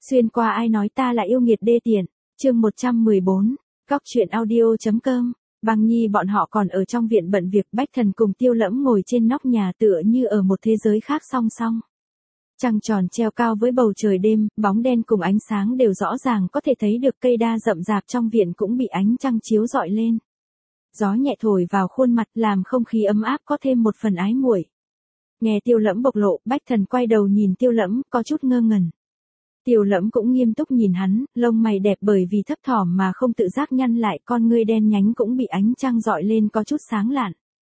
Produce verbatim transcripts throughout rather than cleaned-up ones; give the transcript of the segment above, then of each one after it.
Xuyên qua ai nói ta là yêu nghiệt đê tiện, chương một trăm mười bốn, góc truyện audio.com. Băng Nhi bọn họ còn ở trong viện bận việc, Bách Thần cùng Tiêu Lẫm ngồi trên nóc nhà tựa như ở một thế giới khác song song. Trăng tròn treo cao với bầu trời đêm, bóng đen cùng ánh sáng đều rõ ràng có thể thấy được, cây đa rậm rạp trong viện cũng bị ánh trăng chiếu rọi lên. Gió nhẹ thổi vào khuôn mặt làm không khí ấm áp có thêm một phần ái muội. Nghe Tiêu Lẫm bộc lộ, Bách Thần quay đầu nhìn Tiêu Lẫm, có chút ngơ ngẩn. Tiêu Lẫm cũng nghiêm túc nhìn hắn, lông mày đẹp bởi vì thấp thỏm mà không tự giác nhăn lại, con ngươi đen nhánh cũng bị ánh trăng rọi lên có chút sáng lạn.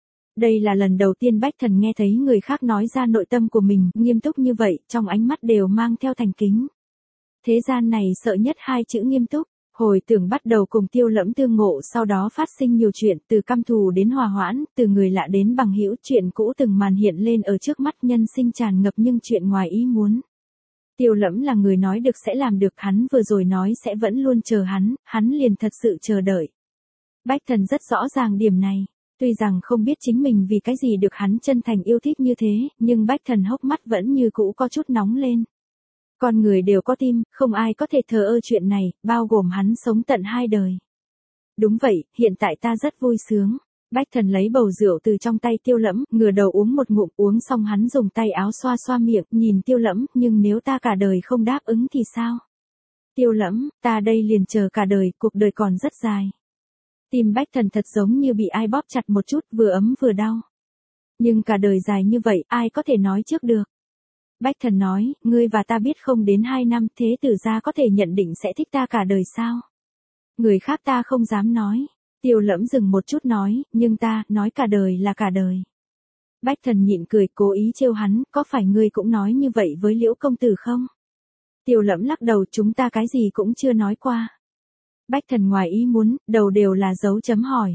Đây là lần đầu tiên Bách Thần nghe thấy người khác nói ra nội tâm của mình, nghiêm túc như vậy, trong ánh mắt đều mang theo thành kính. Thế gian này sợ nhất hai chữ nghiêm túc. Hồi tưởng bắt đầu cùng Tiêu Lẫm tương ngộ, sau đó phát sinh nhiều chuyện, từ căm thù đến hòa hoãn, từ người lạ đến bằng hữu, chuyện cũ từng màn hiện lên ở trước mắt, nhân sinh tràn ngập nhưng chuyện ngoài ý muốn. Tiêu Lẫm là người nói được sẽ làm được, hắn vừa rồi nói sẽ vẫn luôn chờ hắn, hắn liền thật sự chờ đợi. Bách Thần rất rõ ràng điểm này, tuy rằng không biết chính mình vì cái gì được hắn chân thành yêu thích như thế, nhưng Bách Thần hốc mắt vẫn như cũ có chút nóng lên. Con người đều có tim, không ai có thể thờ ơ chuyện này, bao gồm hắn sống tận hai đời. Đúng vậy, hiện tại ta rất vui sướng. Bách Thần lấy bầu rượu từ trong tay Tiêu Lẫm, ngửa đầu uống một ngụm, uống xong hắn dùng tay áo xoa xoa miệng, nhìn Tiêu Lẫm, nhưng nếu ta cả đời không đáp ứng thì sao? Tiêu Lẫm, ta đây liền chờ cả đời, cuộc đời còn rất dài. Tim Bách Thần thật giống như bị ai bóp chặt một chút, vừa ấm vừa đau. Nhưng cả đời dài như vậy, ai có thể nói trước được? Bách Thần nói, ngươi và ta biết không đến hai năm, thế tử gia có thể nhận định sẽ thích ta cả đời sao? Người khác ta không dám nói. Tiêu Lẫm dừng một chút nói, nhưng ta, nói cả đời là cả đời. Bách Thần nhịn cười, cố ý trêu hắn, có phải ngươi cũng nói như vậy với Liễu công tử không? Tiêu Lẫm lắc đầu, chúng ta cái gì cũng chưa nói qua. Bách Thần ngoài ý muốn, đầu đều là dấu chấm hỏi.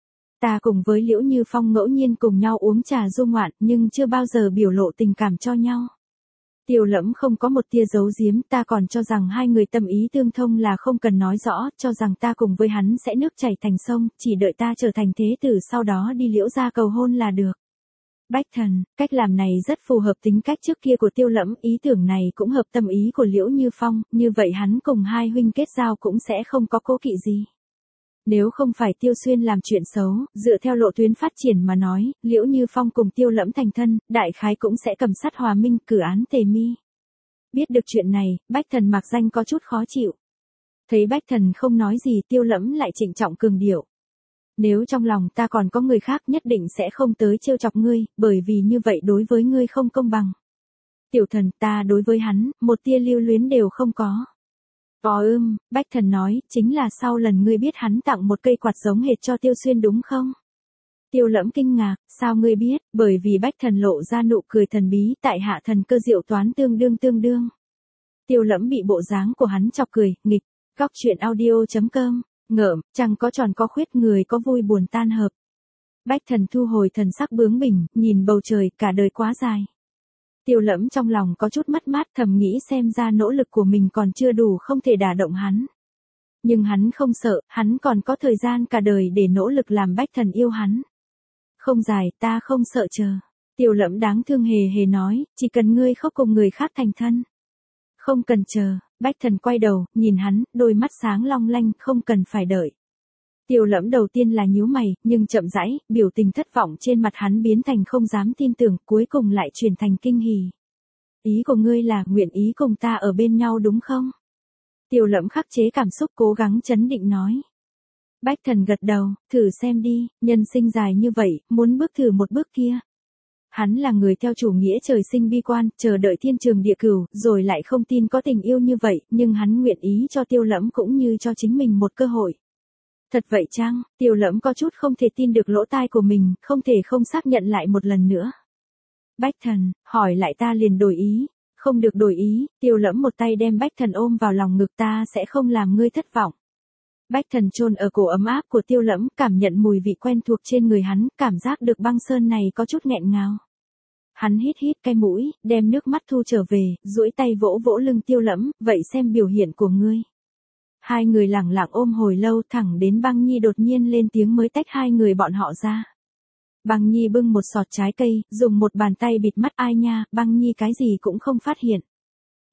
Ta cùng với Liễu Như Phong ngẫu nhiên cùng nhau uống trà du ngoạn, nhưng chưa bao giờ biểu lộ tình cảm cho nhau. Tiêu Lẫm không có một tia giấu giếm, ta còn cho rằng hai người tâm ý tương thông là không cần nói rõ, cho rằng ta cùng với hắn sẽ nước chảy thành sông, chỉ đợi ta trở thành thế tử sau đó đi Liễu gia cầu hôn là được. Bách Thần, cách làm này rất phù hợp tính cách trước kia của Tiêu Lẫm, ý tưởng này cũng hợp tâm ý của Liễu Như Phong, như vậy hắn cùng hai huynh kết giao cũng sẽ không có cố kỵ gì. Nếu không phải Tiêu Xuyên làm chuyện xấu, dựa theo lộ tuyến phát triển mà nói, Liễu Như Phong cùng Tiêu Lẫm thành thân, đại khái cũng sẽ cầm sát hòa minh, cử án tề mi. Biết được chuyện này, Bách Thần mặc danh có chút khó chịu. Thấy Bách Thần không nói gì, Tiêu Lẫm lại trịnh trọng cường điệu. Nếu trong lòng ta còn có người khác nhất định sẽ không tới trêu chọc ngươi, bởi vì như vậy đối với ngươi không công bằng. Tiểu Thần, ta đối với hắn, một tia lưu luyến đều không có. Ồ ưm, Bách Thần nói, chính là sau lần ngươi biết hắn tặng một cây quạt giống hệt cho Tiêu Xuyên đúng không? Tiêu Lẫm kinh ngạc, sao ngươi biết? Bởi vì Bách Thần lộ ra nụ cười thần bí, tại hạ thần cơ diệu toán tương đương tương đương. Tiêu Lẫm bị bộ dáng của hắn chọc cười, nghịch, góc truyện audio.com, ngợm, chẳng có tròn có khuyết, người có vui buồn tan hợp. Bách Thần thu hồi thần sắc bướng bỉnh, nhìn bầu trời, cả đời quá dài. Tiêu Lẫm trong lòng có chút mất mát, thầm nghĩ xem ra nỗ lực của mình còn chưa đủ, không thể đả động hắn. Nhưng hắn không sợ, hắn còn có thời gian cả đời để nỗ lực làm Bách Thần yêu hắn. Không dài, ta không sợ chờ. Tiêu Lẫm đáng thương hề hề nói, chỉ cần ngươi không cùng người khác thành thân. Không cần chờ. Bách Thần quay đầu, nhìn hắn, đôi mắt sáng long lanh, không cần phải đợi. Tiêu Lẫm đầu tiên là nhíu mày, nhưng chậm rãi, biểu tình thất vọng trên mặt hắn biến thành không dám tin tưởng, cuối cùng lại chuyển thành kinh hỉ. Ý của ngươi là, nguyện ý cùng ta ở bên nhau đúng không? Tiêu Lẫm khắc chế cảm xúc, cố gắng trấn định nói. Bách Thần gật đầu, thử xem đi, nhân sinh dài như vậy, muốn bước thử một bước kia. Hắn là người theo chủ nghĩa trời sinh bi quan, chờ đợi thiên trường địa cửu, rồi lại không tin có tình yêu như vậy, nhưng hắn nguyện ý cho Tiêu Lẫm cũng như cho chính mình một cơ hội. Thật vậy chăng? Tiêu Lẫm có chút không thể tin được lỗ tai của mình, không thể không xác nhận lại một lần nữa. Bách Thần, hỏi lại ta liền đổi ý. Không được đổi ý. Tiêu Lẫm một tay đem Bách Thần ôm vào lòng ngực, ta sẽ không làm ngươi thất vọng. Bách Thần chôn ở cổ ấm áp của Tiêu Lẫm, cảm nhận mùi vị quen thuộc trên người hắn, cảm giác được băng sơn này có chút nghẹn ngào. Hắn hít hít cái mũi, đem nước mắt thu trở về, duỗi tay vỗ vỗ lưng Tiêu Lẫm, vậy xem biểu hiện của ngươi. Hai người lẳng lặng ôm hồi lâu, thẳng đến Băng Nhi đột nhiên lên tiếng mới tách hai người bọn họ ra. Băng Nhi bưng một sọt trái cây, dùng một bàn tay bịt mắt, ai nha, Băng Nhi cái gì cũng không phát hiện.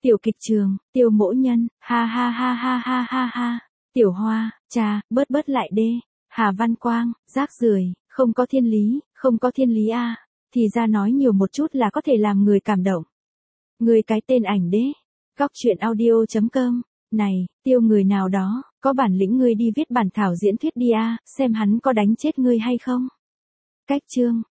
Tiểu kịch trường, Tiêu Mỗ Nhân, ha ha ha ha ha ha ha. Tiểu Hoa, cha, bớt bớt lại đê. Hà Văn Quang, rác rưởi, không có thiên lý, không có thiên lý a. Thì ra nói nhiều một chút là có thể làm người cảm động. Người cái tên ảnh đế. Góc truyện audio.com. Này, Tiêu người nào đó, có bản lĩnh ngươi đi viết bản thảo diễn thuyết đi a, xem hắn có đánh chết ngươi hay không. Cách chương.